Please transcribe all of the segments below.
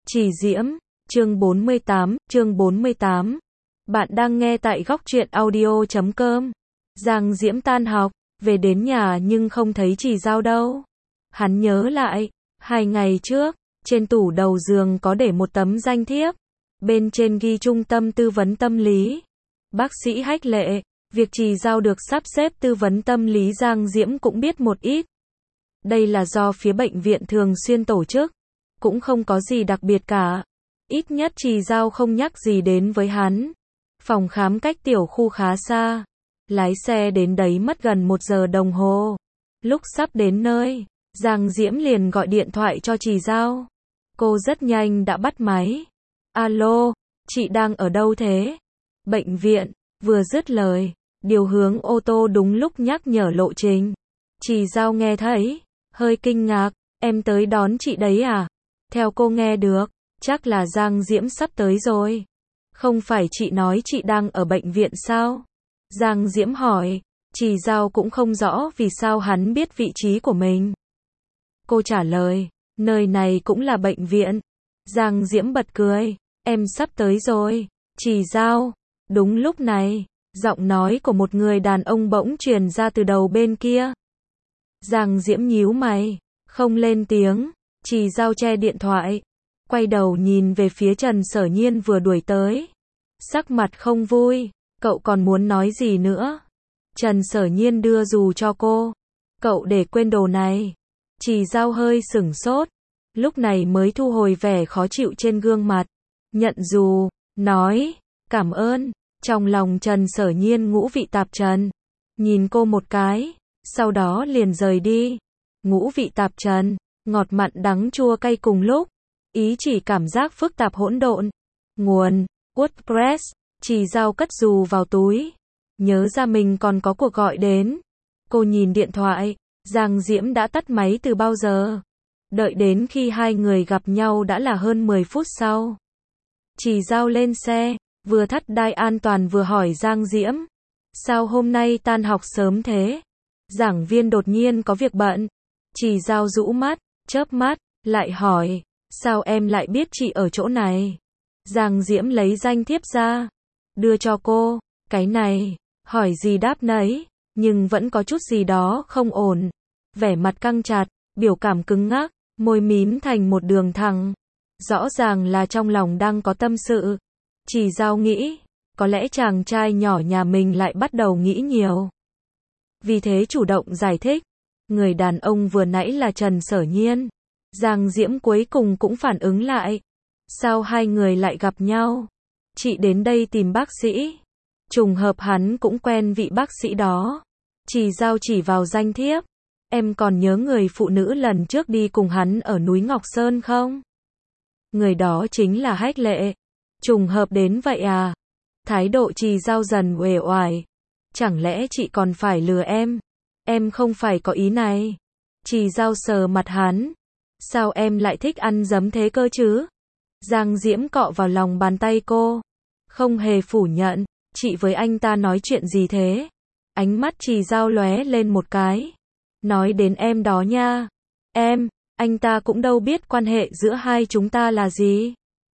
Chỉ Diễm, chương 48. Bạn đang nghe tại góc truyện audio.com. Giang Diễm tan học, về đến nhà nhưng không thấy Chỉ Giao đâu. Hắn nhớ lại, 2 ngày trước, trên tủ đầu giường có để một tấm danh thiếp. Bên trên ghi trung tâm tư vấn tâm lý. Bác sĩ Hách Lệ, việc Chỉ Giao được sắp xếp tư vấn tâm lý Giang Diễm cũng biết một ít. Đây là do phía bệnh viện thường xuyên tổ chức. Cũng không có gì đặc biệt cả. Ít nhất Chỉ Giao không nhắc gì đến với hắn. Phòng khám cách tiểu khu khá xa. Lái xe đến đấy mất gần 1 giờ đồng hồ. Lúc sắp đến nơi, Giang Diễm liền gọi điện thoại cho Chỉ Giao. Cô rất nhanh đã bắt máy. Alo, chị đang ở đâu thế? Bệnh viện. Vừa dứt lời, điều hướng ô tô đúng lúc nhắc nhở lộ trình. Chỉ Giao nghe thấy, hơi kinh ngạc. Em tới đón chị đấy à? Theo cô nghe được, chắc là Giang Diễm sắp tới rồi. Không phải chị nói chị đang ở bệnh viện sao? Giang Diễm hỏi. Chỉ Giao cũng không rõ vì sao hắn biết vị trí của mình. Cô trả lời, nơi này cũng là bệnh viện. Giang Diễm bật cười, em sắp tới rồi. Chỉ Giao. Đúng lúc này, giọng nói của một người đàn ông bỗng truyền ra từ đầu bên kia. Giang Diễm nhíu mày, không lên tiếng. Chỉ Giao che điện thoại, quay đầu nhìn về phía Trần Sở Nhiên vừa đuổi tới. Sắc mặt không vui, cậu còn muốn nói gì nữa? Trần Sở Nhiên đưa dù cho cô. Cậu để quên đồ này. Chỉ Giao hơi sửng sốt, lúc này mới thu hồi vẻ khó chịu trên gương mặt. Nhận dù, nói, cảm ơn. Trong lòng Trần Sở Nhiên ngũ vị tạp trần. Nhìn cô một cái, sau đó liền rời đi. Ngũ vị tạp trần. Ngọt mặn đắng chua cay cùng lúc. Ý chỉ cảm giác phức tạp hỗn độn. Nguồn, WordPress. Chỉ Giao cất dù vào túi. Nhớ ra mình còn có cuộc gọi đến. Cô nhìn điện thoại. Giang Diễm đã tắt máy từ bao giờ. Đợi đến khi hai người gặp nhau đã là hơn 10 phút sau. Chỉ Giao lên xe, vừa thắt đai an toàn vừa hỏi Giang Diễm. Sao hôm nay tan học sớm thế? Giảng viên đột nhiên có việc bận. Chỉ Giao rũ mắt, chớp mắt, lại hỏi, sao em lại biết chị ở chỗ này? Giang Diễm lấy danh thiếp ra, đưa cho cô, cái này, hỏi gì đáp nấy, nhưng vẫn có chút gì đó không ổn. Vẻ mặt căng chặt, biểu cảm cứng ngắc, môi mím thành một đường thẳng. Rõ ràng là trong lòng đang có tâm sự. Chỉ Giao nghĩ, có lẽ chàng trai nhỏ nhà mình lại bắt đầu nghĩ nhiều. Vì thế chủ động giải thích. Người đàn ông vừa nãy là Trần Sở Nhiên. Giang Diễm cuối cùng cũng phản ứng lại. Sao hai người lại gặp nhau? Chị đến đây tìm bác sĩ. Trùng hợp hắn cũng quen vị bác sĩ đó. Chỉ Giao chỉ vào danh thiếp. Em còn nhớ người phụ nữ lần trước đi cùng hắn ở núi Ngọc Sơn không? Người đó chính là Hách Lệ. Trùng hợp đến vậy à? Thái độ Chỉ Giao dần uể oải. Chẳng lẽ chị còn phải lừa em? Em không phải có ý này. Chỉ Giao sờ mặt hắn. Sao em lại thích ăn dấm thế cơ chứ? Giang Diễm cọ vào lòng bàn tay cô. Không hề phủ nhận. Chị với anh ta nói chuyện gì thế? Ánh mắt Chỉ Giao lóe lên một cái. Nói đến em đó nha. Em, anh ta cũng đâu biết quan hệ giữa hai chúng ta là gì.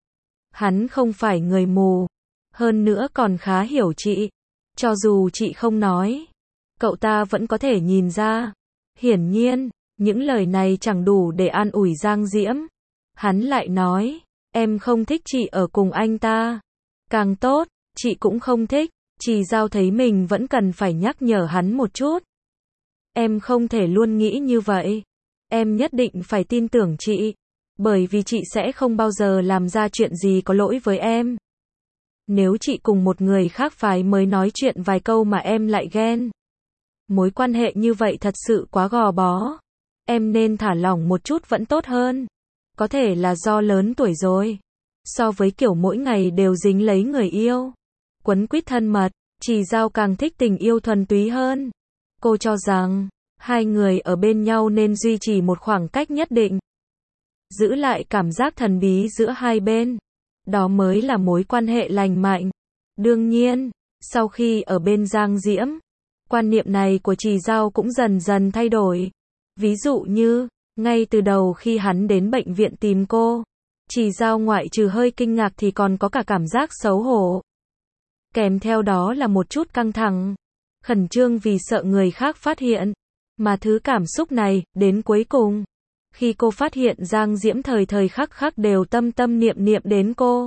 Hắn không phải người mù. Hơn nữa còn khá hiểu chị. Cho dù chị không nói, cậu ta vẫn có thể nhìn ra. Hiển nhiên, những lời này chẳng đủ để an ủi Giang Diễm. Hắn lại nói, em không thích chị ở cùng anh ta. Càng tốt, chị cũng không thích. Chỉ Giao thấy mình vẫn cần phải nhắc nhở hắn một chút. Em không thể luôn nghĩ như vậy. Em nhất định phải tin tưởng chị. Bởi vì chị sẽ không bao giờ làm ra chuyện gì có lỗi với em. Nếu chị cùng một người khác phái mới nói chuyện vài câu mà em lại ghen. Mối quan hệ như vậy thật sự quá gò bó. Em nên thả lỏng một chút vẫn tốt hơn. Có thể là do lớn tuổi rồi. So với kiểu mỗi ngày đều dính lấy người yêu. Quấn quýt thân mật, Chỉ Giao càng thích tình yêu thuần túy hơn. Cô cho rằng, hai người ở bên nhau nên duy trì một khoảng cách nhất định. Giữ lại cảm giác thần bí giữa hai bên. Đó mới là mối quan hệ lành mạnh. Đương nhiên, sau khi ở bên Giang Diễm, quan niệm này của Chỉ Giao cũng dần dần thay đổi. Ví dụ như, ngay từ đầu khi hắn đến bệnh viện tìm cô, Chỉ Dao ngoại trừ hơi kinh ngạc thì còn có cả cảm giác xấu hổ. Kèm theo đó là một chút căng thẳng, khẩn trương vì sợ người khác phát hiện. Mà thứ cảm xúc này, đến cuối cùng, khi cô phát hiện Giang Diễm thời thời khắc khắc đều tâm tâm niệm niệm đến cô,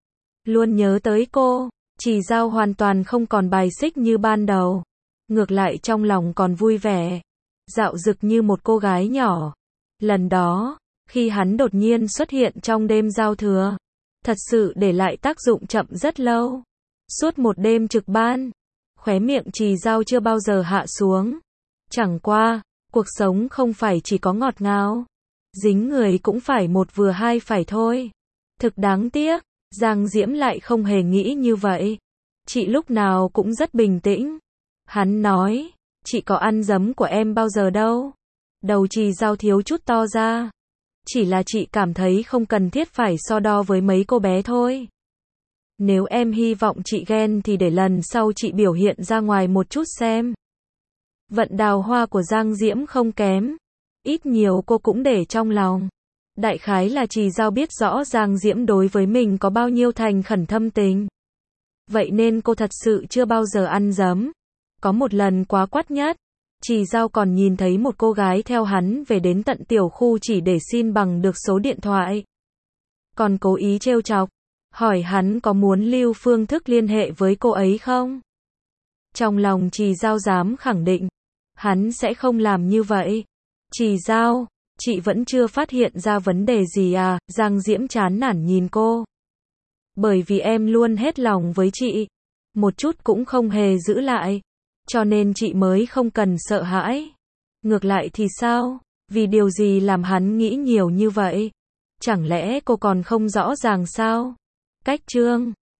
luôn nhớ tới cô, Chỉ Dao hoàn toàn không còn bài xích như ban đầu. Ngược lại trong lòng còn vui vẻ, dạo dực như một cô gái nhỏ. Lần đó, khi hắn đột nhiên xuất hiện trong đêm giao thừa, thật sự để lại tác dụng chậm rất lâu. Suốt một đêm trực ban, khóe miệng Chỉ Dao chưa bao giờ hạ xuống. Chẳng qua, cuộc sống không phải chỉ có ngọt ngào, dính người cũng phải một vừa hai phải thôi. Thực đáng tiếc, Giang Diễm lại không hề nghĩ như vậy. Chị lúc nào cũng rất bình tĩnh. Hắn nói, chị có ăn giấm của em bao giờ đâu. Đầu Chỉ Dao thiếu chút to ra. Chỉ là chị cảm thấy không cần thiết phải so đo với mấy cô bé thôi. Nếu em hy vọng chị ghen thì để lần sau chị biểu hiện ra ngoài một chút xem. Vận đào hoa của Giang Diễm không kém. Ít nhiều cô cũng để trong lòng. Đại khái là Chỉ Dao biết rõ Giang Diễm đối với mình có bao nhiêu thành khẩn thâm tình. Vậy nên cô thật sự chưa bao giờ ăn giấm. Có một lần quá quắt nhất, Chỉ Dao còn nhìn thấy một cô gái theo hắn về đến tận tiểu khu chỉ để xin bằng được số điện thoại. Còn cố ý trêu chọc, hỏi hắn có muốn lưu phương thức liên hệ với cô ấy không? Trong lòng Chỉ Dao dám khẳng định, hắn sẽ không làm như vậy. Chỉ Dao, chị vẫn chưa phát hiện ra vấn đề gì à? Giang Diễm chán nản nhìn cô. Bởi vì em luôn hết lòng với chị, một chút cũng không hề giữ lại, cho nên chị mới không cần sợ hãi. Ngược lại thì sao? Vì điều gì làm hắn nghĩ nhiều như vậy? Chẳng lẽ cô còn không rõ ràng sao? Cách chương